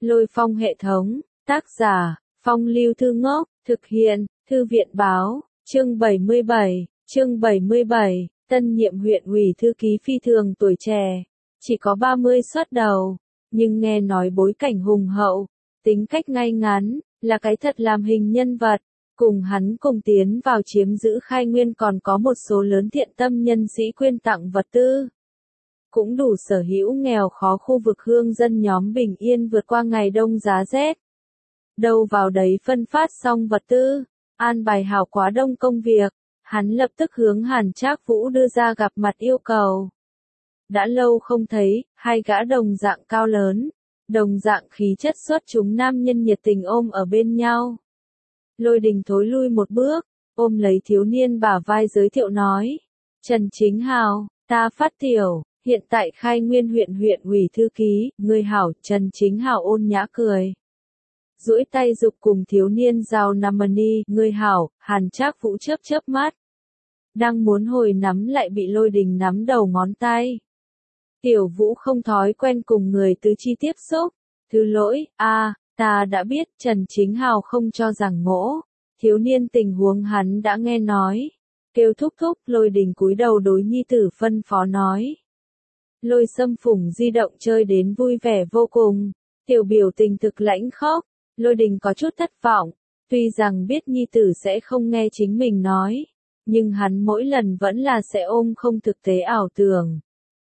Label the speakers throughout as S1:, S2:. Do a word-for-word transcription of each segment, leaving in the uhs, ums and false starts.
S1: Lôi Phong hệ thống, tác giả, Phong Lưu Thư Ngốc, thực hiện, Thư viện báo, chương bảy mươi bảy, chương bảy mươi bảy, tân nhiệm huyện ủy thư ký phi thường tuổi trẻ, chỉ có ba mươi xuất đầu, nhưng nghe nói bối cảnh hùng hậu, tính cách ngay ngắn, là cái thật làm hình nhân vật. Cùng hắn cùng tiến vào chiếm giữ Khai Nguyên còn có một số lớn thiện tâm nhân sĩ quyên tặng vật tư. Cũng đủ sở hữu nghèo khó khu vực hương dân nhóm bình yên vượt qua ngày đông giá rét. Đâu vào đấy phân phát xong vật tư, an bài hảo quá đông công việc, hắn lập tức hướng Hàn Trác Vũ đưa ra gặp mặt yêu cầu. Đã lâu không thấy, hai gã đồng dạng cao lớn, đồng dạng khí chất xuất chúng nam nhân nhiệt tình ôm ở bên nhau. Lôi Đình thối lui một bước, ôm lấy thiếu niên bả vai giới thiệu nói. Trần Chính Hào, ta Phát Tiểu, hiện tại Khai Nguyên huyện huyện ủy thư ký, ngươi hảo. Trần Chính Hào ôn nhã cười. Duỗi tay giục cùng thiếu niên giao Namani, ngươi hảo. Hàn Trác Vũ chớp chớp mắt. Đang muốn hồi nắm lại bị Lôi Đình nắm đầu ngón tay. Tiểu Vũ không thói quen cùng người tứ chi tiếp xúc. Thứ lỗi, a à, ta đã biết. Trần Chính Hào không cho rằng ngỗ. Thiếu niên tình huống hắn đã nghe nói. Kêu thúc thúc. Lôi Đình cúi đầu đối nhi tử phân phó nói. Lôi Sâm Phủng di động chơi đến vui vẻ vô cùng. Tiểu biểu tình thực lãnh khóc. Lôi Đình có chút thất vọng. Tuy rằng biết nhi tử sẽ không nghe chính mình nói. Nhưng hắn mỗi lần vẫn là sẽ ôm không thực tế ảo tưởng.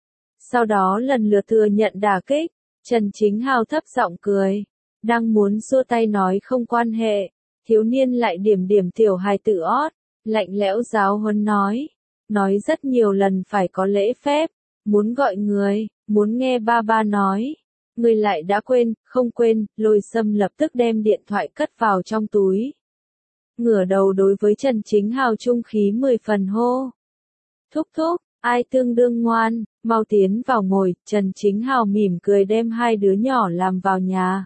S1: Sau đó lần lượt thừa nhận đả kích. Trần Chính Hào thấp giọng cười. Đang muốn xua tay nói không quan hệ. Thiếu niên lại điểm điểm tiểu hài tử ót. Lạnh lẽo giáo huấn nói. Nói rất nhiều lần phải có lễ phép. Muốn gọi người, muốn nghe ba ba nói. Người lại đã quên, không quên. Lôi Sâm lập tức đem điện thoại cất vào trong túi. Ngửa đầu đối với Trần Chính Hào trung khí mười phần hô. Thúc thúc, ai tương đương ngoan, mau tiến vào ngồi. Trần Chính Hào mỉm cười đem hai đứa nhỏ làm vào nhà.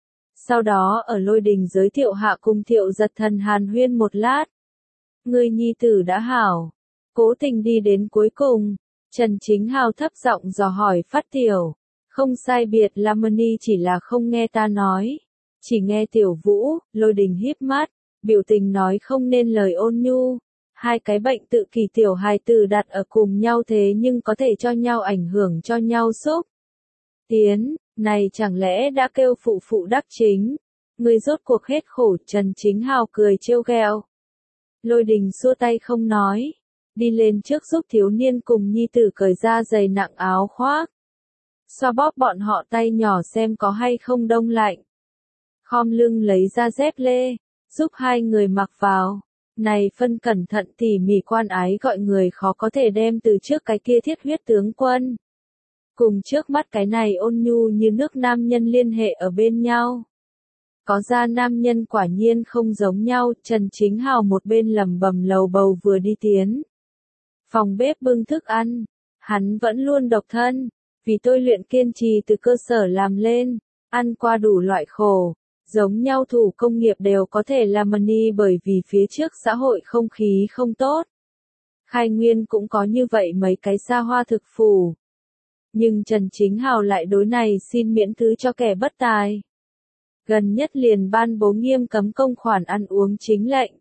S1: Sau đó ở Lôi Đình giới thiệu hạ cùng Thiệu Giật Thần hàn huyên một lát. Người nhi tử đã hảo. Cố tình đi đến cuối cùng. Trần Chính Hào thấp giọng dò hỏi Phát Tiểu. Không sai biệt Lamani chỉ là không nghe ta nói. Chỉ nghe Tiểu Vũ. Lôi Đình híp mắt. Biểu tình nói không nên lời ôn nhu. Hai cái bệnh tự kỷ tiểu hài tử đặt ở cùng nhau thế nhưng có thể cho nhau ảnh hưởng cho nhau xúc. Tiến, này chẳng lẽ đã kêu phụ phụ đắc chính. Người rốt cuộc hết khổ. Trần Chính Hào cười trêu ghẹo. Lôi Đình xua tay không nói. Đi lên trước giúp thiếu niên cùng nhi tử cởi ra giày nặng áo khoác. Xoa bóp bọn họ tay nhỏ xem có hay không đông lạnh. Khom lưng lấy ra dép lê. Giúp hai người mặc vào. Này phân cẩn thận tỉ mỉ quan ái gọi người khó có thể đem từ trước cái kia thiết huyết tướng quân. Cùng trước mắt cái này ôn nhu như nước nam nhân liên hệ ở bên nhau. Có ra nam nhân quả nhiên không giống nhau. Trần Chính Hào một bên lẩm bẩm lầu bầu vừa đi tiến. Phòng bếp bưng thức ăn. Hắn vẫn luôn độc thân. Vì tôi luyện kiên trì từ cơ sở làm lên. Ăn qua đủ loại khổ. Giống nhau thủ công nghiệp đều có thể làm money bởi vì phía trước xã hội không khí không tốt. Khai Nguyên cũng có như vậy mấy cái xa hoa thực phủ. Nhưng Trần Chính Hào lại đối này xin miễn thứ cho kẻ bất tài. Gần nhất liền ban bố nghiêm cấm công khoản ăn uống chính lệnh.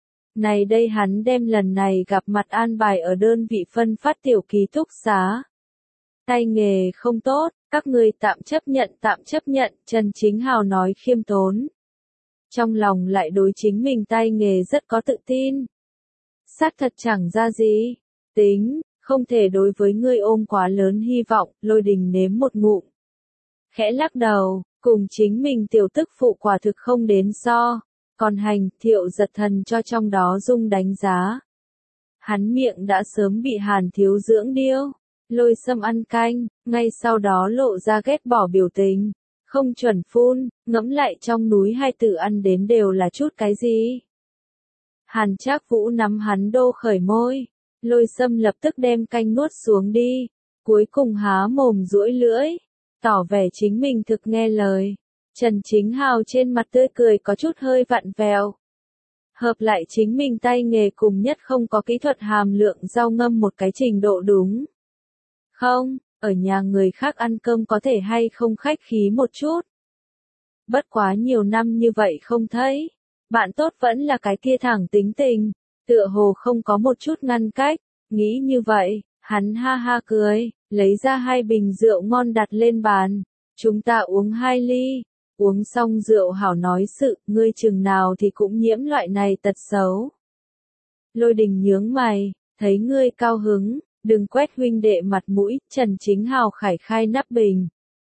S1: Này đây hắn đem lần này gặp mặt an bài ở đơn vị phân phát tiểu ký túc xá. Tay nghề không tốt, các người tạm chấp nhận tạm chấp nhận. Trần Chính Hào nói khiêm tốn. Trong lòng lại đối chính mình tay nghề rất có tự tin. Xác thật chẳng ra gì. Tính, không thể đối với ngươi ôm quá lớn hy vọng. Lôi Đình nếm một ngụm. Khẽ lắc đầu, cùng chính mình tiểu tức phụ quả thực không đến so. Còn hành, Thiệu Giật Thần cho trong đó dung đánh giá. Hắn miệng đã sớm bị Hàn thiếu dưỡng điêu. Lôi Sâm ăn canh, ngay sau đó lộ ra ghét bỏ biểu tình. Không chuẩn phun, ngẫm lại trong núi hai tử ăn đến đều là chút cái gì. Hàn Trác Vũ nắm hắn đô khởi môi. Lôi Sâm lập tức đem canh nuốt xuống đi. Cuối cùng há mồm duỗi lưỡi. Tỏ vẻ chính mình thực nghe lời. Trần Chính Hào trên mặt tươi cười có chút hơi vặn vẹo. Hợp lại chính mình tay nghề cùng nhất không có kỹ thuật hàm lượng rau ngâm một cái trình độ đúng. Không, ở nhà người khác ăn cơm có thể hay không khách khí một chút. Bất quá nhiều năm như vậy không thấy. Bạn tốt vẫn là cái kia thẳng tính tình, tựa hồ không có một chút ngăn cách, nghĩ như vậy, hắn ha ha cười, lấy ra hai bình rượu ngon đặt lên bàn, chúng ta uống hai ly, uống xong rượu hảo nói sự, ngươi chừng nào thì cũng nhiễm loại này tật xấu. Lôi Đình nhướng mày, thấy ngươi cao hứng, đừng quét huynh đệ mặt mũi, Trần Chính Hào khải khai nắp bình.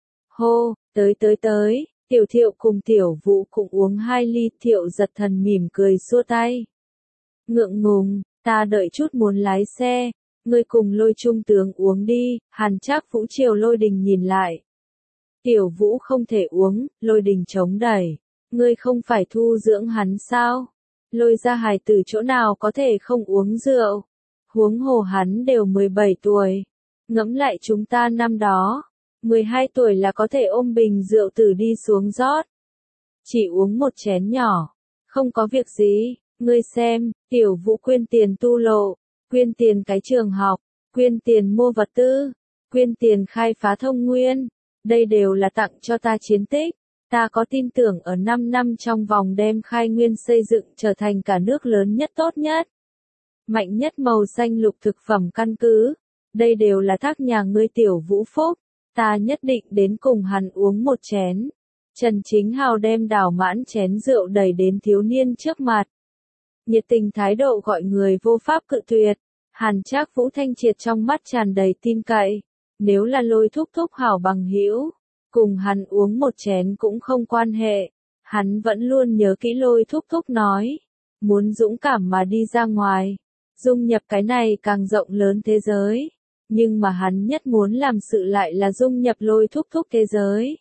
S1: Hô, tới tới tới. Tiểu Thiệu cùng Tiểu Vũ cũng uống hai ly, Thiệu giật thần mỉm cười xua tay. Ngượng ngùng, ta đợi chút muốn lái xe, ngươi cùng Lôi Trung tướng uống đi, Hàn Trác Vũ chiều Lôi Đình nhìn lại. Tiểu Vũ không thể uống, Lôi Đình chống đẩy, ngươi không phải thu dưỡng hắn sao? Lôi ra hài từ chỗ nào có thể không uống rượu? Huống hồ hắn đều mười bảy tuổi, ngẫm lại chúng ta năm đó. mười hai tuổi là có thể ôm bình rượu tử đi xuống rót. Chỉ uống một chén nhỏ. Không có việc gì, ngươi xem, Tiểu Vũ quyên tiền tu lộ, quyên tiền cái trường học, quyên tiền mua vật tư, quyên tiền khai phá thông nguyên. Đây đều là tặng cho ta chiến tích. Ta có tin tưởng ở năm năm trong vòng đem khai nguyên xây dựng trở thành cả nước lớn nhất tốt nhất. Mạnh nhất màu xanh lục thực phẩm căn cứ. Đây đều là thác nhà ngươi Tiểu Vũ phúc. Ta nhất định đến cùng hắn uống một chén. Trần Chính Hào đem đảo mãn chén rượu đẩy đến thiếu niên trước mặt. Nhiệt tình thái độ gọi người vô pháp cự tuyệt. Hàn Trác Vũ thanh triệt trong mắt tràn đầy tin cậy. Nếu là Lôi thúc thúc hảo bằng hữu, cùng hắn uống một chén cũng không quan hệ. Hắn vẫn luôn nhớ kỹ Lôi thúc thúc nói. Muốn dũng cảm mà đi ra ngoài. Dung nhập cái này càng rộng lớn thế giới. Nhưng mà hắn nhất muốn làm sự lại là dung nhập Lôi thúc thúc thế giới.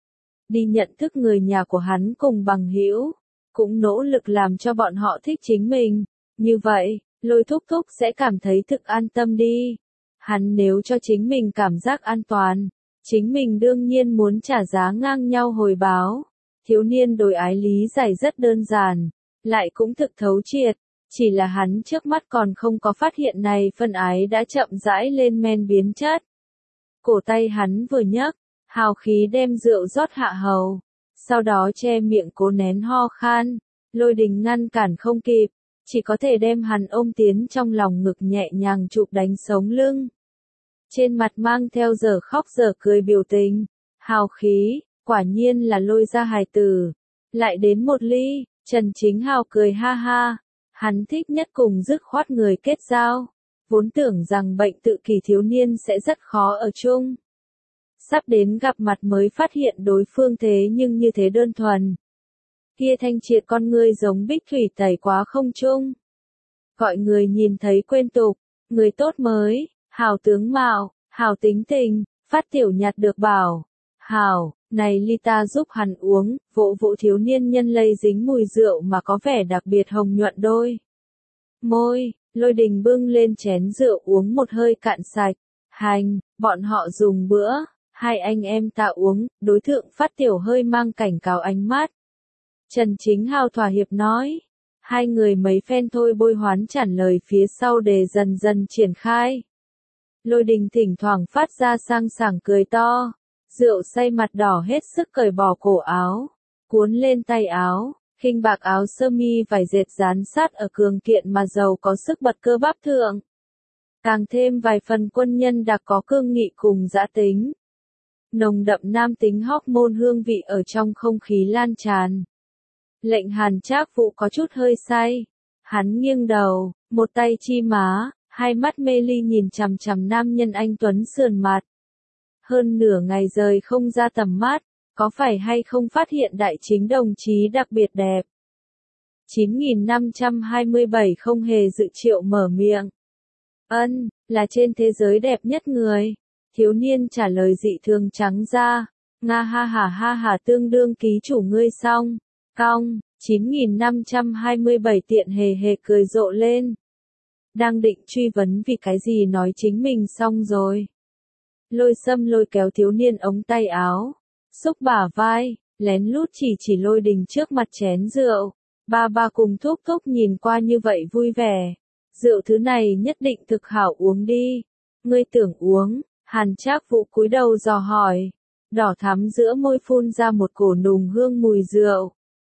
S1: Đi nhận thức người nhà của hắn cùng bằng hữu, cũng nỗ lực làm cho bọn họ thích chính mình. Như vậy, Lôi thúc thúc sẽ cảm thấy thực an tâm đi. Hắn nếu cho chính mình cảm giác an toàn, chính mình đương nhiên muốn trả giá ngang nhau hồi báo. Thiếu niên đối ái lý giải rất đơn giản, lại cũng thực thấu triệt. Chỉ là hắn trước mắt còn không có phát hiện này phân ái đã chậm rãi lên men biến chất. Cổ tay hắn vừa nhấc, hào khí đem rượu rót hạ hầu. Sau đó che miệng cố nén ho khan. Lôi Đình ngăn cản không kịp, chỉ có thể đem hắn ôm tiến trong lòng ngực nhẹ nhàng chụp đánh sống lưng. Trên mặt mang theo giờ khóc giờ cười biểu tình. Hào khí, quả nhiên là Lôi ra hài tử. Lại đến một ly, Trần Chính Hào cười ha ha. Hắn thích nhất cùng dứt khoát người kết giao. Vốn tưởng rằng bệnh tự kỷ thiếu niên sẽ rất khó ở chung. Sắp đến gặp mặt mới phát hiện đối phương thế nhưng như thế đơn thuần. Kia thanh triệt con ngươi giống bích thủy tẩy quá không chung. Gọi người nhìn thấy quên tục, người tốt mới, hào tướng mạo, hào tính tình, phát tiểu nhặt được bảo. Hào, này ly ta giúp hắn uống, vỗ vỗ thiếu niên nhân lây dính mùi rượu mà có vẻ đặc biệt hồng nhuận đôi. Môi, Lôi Đình bưng lên chén rượu uống một hơi cạn sạch. Hành, bọn họ dùng bữa, hai anh em ta uống, đối tượng phát tiểu hơi mang cảnh cáo ánh mắt. Trần Chính Hào thỏa hiệp nói. Hai người mấy phen thôi bôi hoán chản lời phía sau để dần dần triển khai. Lôi Đình thỉnh thoảng phát ra sang sảng cười to. Rượu say mặt đỏ hết sức cởi bỏ cổ áo, cuốn lên tay áo, khinh bạc áo sơ mi vải dệt dán sát ở cường kiện mà giàu có sức bật cơ bắp thượng. Càng thêm vài phần quân nhân đặc có cương nghị cùng dã tính. Nồng đậm nam tính hormone hương vị ở trong không khí lan tràn. Lệnh Hàn Trác Vũ có chút hơi say. Hắn nghiêng đầu, một tay chi má, hai mắt mê ly nhìn chằm chằm nam nhân anh tuấn sườn mặt. Hơn nửa ngày rời không ra tầm mắt, có phải hay không phát hiện đại chính đồng chí đặc biệt đẹp. chín nghìn năm trăm hai mươi bảy không hề dự triệu mở miệng. Ân, là trên thế giới đẹp nhất người. Thiếu niên trả lời dị thường trắng ra. Nga ha ha ha ha tương đương ký chủ ngươi xong. Cong, chín nghìn năm trăm hai mươi bảy tiện hề hề cười rộ lên. Đang định truy vấn vì cái gì nói chính mình xong rồi. Lôi Sâm lôi kéo thiếu niên ống tay áo, xúc bả vai, lén lút chỉ chỉ Lôi Đình trước mặt chén rượu. Ba ba cùng thúc thúc nhìn qua như vậy vui vẻ. Rượu thứ này nhất định thực hảo uống đi. Ngươi tưởng uống, Hàn Trác Vũ cúi đầu dò hỏi. đỏ thắm giữa môi phun ra một cổ nùng hương mùi rượu.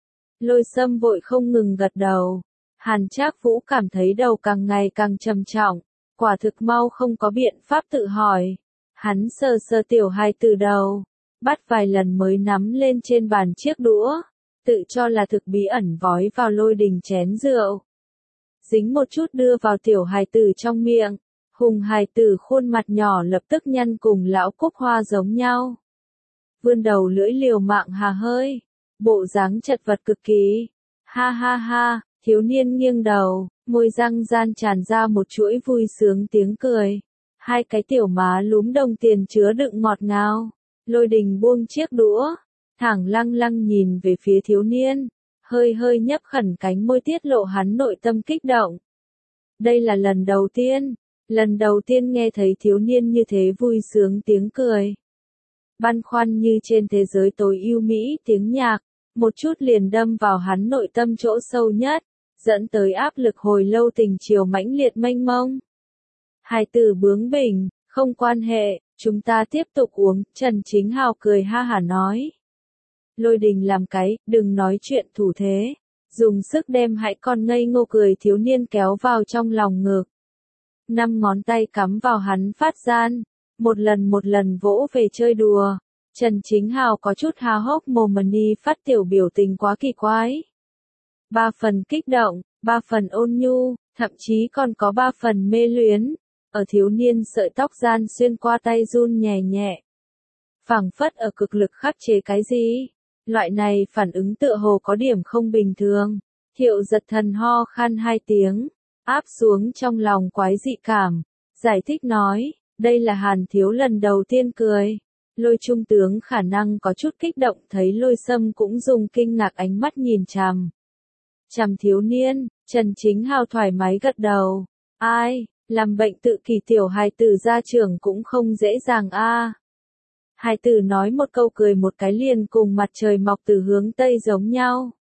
S1: Lôi Sâm vội không ngừng gật đầu. Hàn Trác Vũ cảm thấy đầu càng ngày càng trầm trọng, quả thực mau không có biện pháp tự hỏi. Hắn sờ sờ tiểu hài từ đầu, bắt vài lần mới nắm lên trên bàn chiếc đũa, tự cho là thực bí ẩn vói vào Lôi Đình chén rượu. Dính một chút đưa vào tiểu hài tử trong miệng, hùng hài tử khuôn mặt nhỏ lập tức nhăn cùng lão cúc hoa giống nhau. Vươn đầu lưỡi liều mạng hà hơi, bộ dáng chật vật cực kỳ. Ha ha ha, thiếu niên nghiêng đầu, môi răng gian tràn ra một chuỗi vui sướng tiếng cười. Hai cái tiểu má lúm đồng tiền chứa đựng ngọt ngào. Lôi Đình buông chiếc đũa, thẳng lăng lăng nhìn về phía thiếu niên, hơi hơi nhấp khẩn cánh môi tiết lộ hắn nội tâm kích động. Đây là lần đầu tiên, lần đầu tiên nghe thấy thiếu niên như thế vui sướng tiếng cười. Băn khoăn như trên thế giới tối ưu mỹ tiếng nhạc, một chút liền đâm vào hắn nội tâm chỗ sâu nhất, dẫn tới áp lực hồi lâu tình chiều mãnh liệt mênh mông. Hài tử bướng bỉnh, không quan hệ, chúng ta tiếp tục uống, Trần Chính Hào cười ha hả nói. Lôi Đình làm cái, đừng nói chuyện thủ thế, dùng sức đem hãy còn ngây ngô cười thiếu niên kéo vào trong lòng ngực. Năm ngón tay cắm vào hắn phát gian, một lần một lần vỗ về chơi đùa. Trần Chính Hào có chút há hốc mồm mà ni phát tiểu biểu tình quá kỳ quái. Ba phần kích động, ba phần ôn nhu, thậm chí còn có ba phần mê luyến. Ở thiếu niên sợi tóc gian xuyên qua tay run nhẹ nhẹ. Phảng phất ở cực lực khắc chế cái gì? Loại này phản ứng tựa hồ có điểm không bình thường. Thiệu Giật Thần ho khan hai tiếng, áp xuống trong lòng quái dị cảm, giải thích nói, đây là Hàn thiếu lần đầu tiên cười. Lôi trung tướng khả năng có chút kích động thấy Lôi Sâm cũng dùng kinh ngạc ánh mắt nhìn chằm. Chằm thiếu niên, Trần Chính Hào thoải mái gật đầu. Ai, làm bệnh tự kỷ tiểu hài tử gia trưởng cũng không dễ dàng a. À. Hài tử nói một câu cười một cái liền cùng mặt trời mọc từ hướng Tây giống nhau.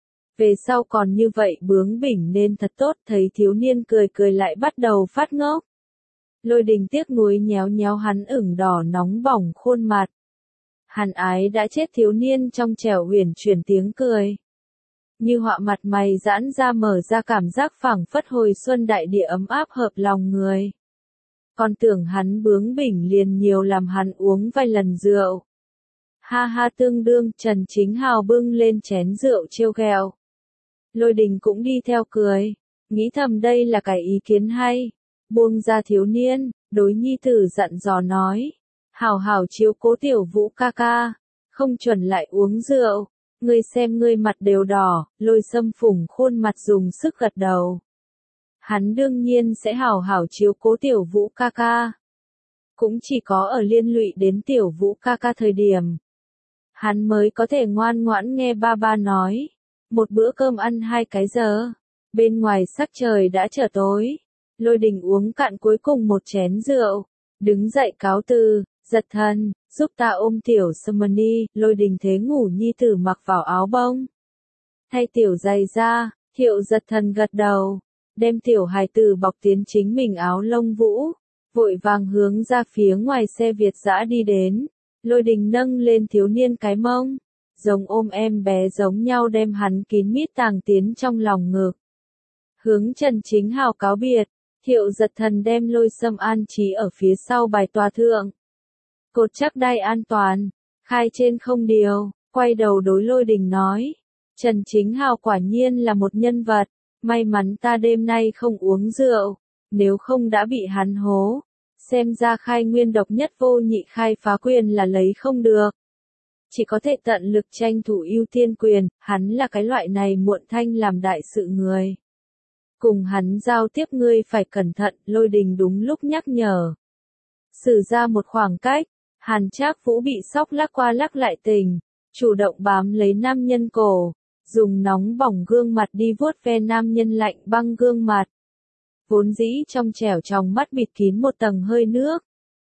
S1: Về sau còn như vậy bướng bỉnh nên thật tốt, thấy thiếu niên cười cười lại bắt đầu phát ngốc. Lôi Đình tiếc nuối nhéo nhéo hắn ửng đỏ nóng bỏng khuôn mặt. Hàn ái đã chết thiếu niên trong trẻo huyền chuyển tiếng cười. Như họa mặt mày giãn ra mở ra cảm giác phảng phất hồi xuân đại địa ấm áp hợp lòng người. Còn tưởng hắn bướng bỉnh liền nhiều làm hắn uống vài lần rượu. Ha ha tương đương, Trần Chính Hào bưng lên chén rượu trêu ghẹo. Lôi Đình cũng đi theo cười, nghĩ thầm đây là cái ý kiến hay. Buông ra thiếu niên, đối nhi tử dặn dò nói. Hảo hảo chiếu cố tiểu Vũ ca ca, không chuẩn lại uống rượu. Ngươi xem ngươi mặt đều đỏ, Lôi Sâm phủng khuôn mặt dùng sức gật đầu. Hắn đương nhiên sẽ hảo hảo chiếu cố tiểu Vũ ca ca. Cũng chỉ có ở liên lụy đến tiểu Vũ ca ca thời điểm. Hắn mới có thể ngoan ngoãn nghe ba ba nói. Một bữa cơm ăn hai cái giờ. Bên ngoài sắc trời đã trở tối. Lôi Đình uống cạn cuối cùng một chén rượu. Đứng dậy cáo từ, Giật Thần, giúp ta ôm tiểu Sâm đi. Lôi Đình thế ngủ nhi tử mặc vào áo bông. Thay tiểu giày ra, Thiệu Giật Thần gật đầu. Đem tiểu hài tử bọc tiến chính mình áo lông vũ. Vội vàng hướng ra phía ngoài xe Việt dã đi đến. Lôi Đình nâng lên thiếu niên cái mông. Giống ôm em bé giống nhau đem hắn kín mít tàng tiến trong lòng ngực. Hướng Trần Chính Hào cáo biệt. Thiệu Giật Thần đem Lôi Sâm an trí ở phía sau bài tòa thượng. Cột chắc đai an toàn, khai trên không điều, quay đầu đối Lôi Đình nói. Trần Chính Hào quả nhiên là một nhân vật, may mắn ta đêm nay không uống rượu, nếu không đã bị hắn hố. Xem ra khai nguyên độc nhất vô nhị khai phá quyền là lấy không được. Chỉ có thể tận lực tranh thủ ưu tiên quyền, hắn là cái loại này muộn thanh làm đại sự người. Cùng hắn giao tiếp ngươi phải cẩn thận, Lôi Đình đúng lúc nhắc nhở. Sử ra một khoảng cách, Hàn Trác Vũ bị sóc lắc qua lắc lại tình, chủ động bám lấy nam nhân cổ, dùng nóng bỏng gương mặt đi vuốt ve nam nhân lạnh băng gương mặt. Vốn dĩ trong trẻo trong mắt bịt kín một tầng hơi nước.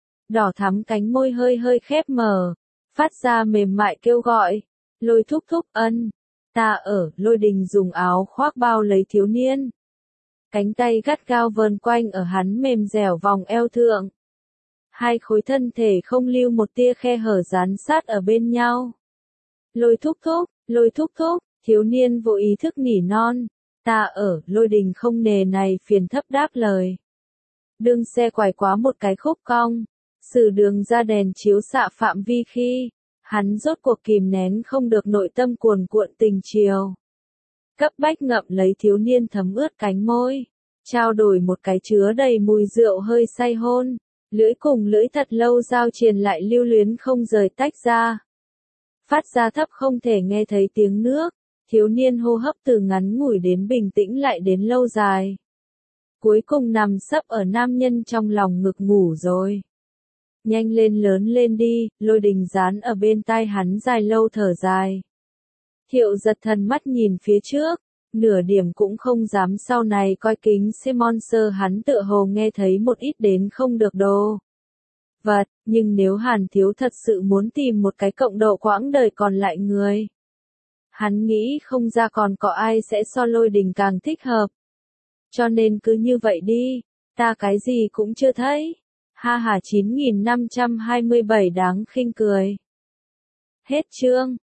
S1: Đỏ thắm cánh môi hơi hơi khép mở, phát ra mềm mại kêu gọi. Lôi thúc thúc ân, ta ở, Lôi Đình dùng áo khoác bao lấy thiếu niên. Cánh tay gắt gao vờn quanh ở hắn mềm dẻo vòng eo thượng. Hai khối thân thể không lưu một tia khe hở dán sát ở bên nhau. Lôi thúc thúc, lôi thúc thúc, thiếu niên vô ý thức nỉ non. Ta ở, Lôi Đình không nề này phiền thấp đáp lời. Đương xe quải quá một cái khúc cong, sử đường ra đèn chiếu xạ phạm vi khi, hắn rốt cuộc kìm nén không được nội tâm cuồn cuộn tình chiều. Cấp bách ngậm lấy thiếu niên thấm ướt cánh môi, trao đổi một cái chứa đầy mùi rượu hơi say hôn, lưỡi cùng lưỡi thật lâu giao triền lại lưu luyến không rời tách ra. Phát ra thấp không thể nghe thấy tiếng nước, thiếu niên hô hấp từ ngắn ngủi đến bình tĩnh lại đến lâu dài. Cuối cùng nằm sấp ở nam nhân trong lòng ngực ngủ rồi. Nhanh lên lớn lên đi, Lôi Đình dán ở bên tai hắn dài lâu thở dài. Thiệu giật thần mắt nhìn phía trước, nửa điểm cũng không dám sau này coi kính Simon sơ hắn tựa hồ nghe thấy một ít đến không được đồ vật, nhưng nếu Hàn Thiếu thật sự muốn tìm một cái cộng độ quãng đời còn lại người. Hắn nghĩ không ra còn có ai sẽ so Lôi Đình càng thích hợp. Cho nên cứ như vậy đi, ta cái gì cũng chưa thấy. Ha ha chín nghìn năm trăm hai mươi bảy đáng khinh cười. Hết chương.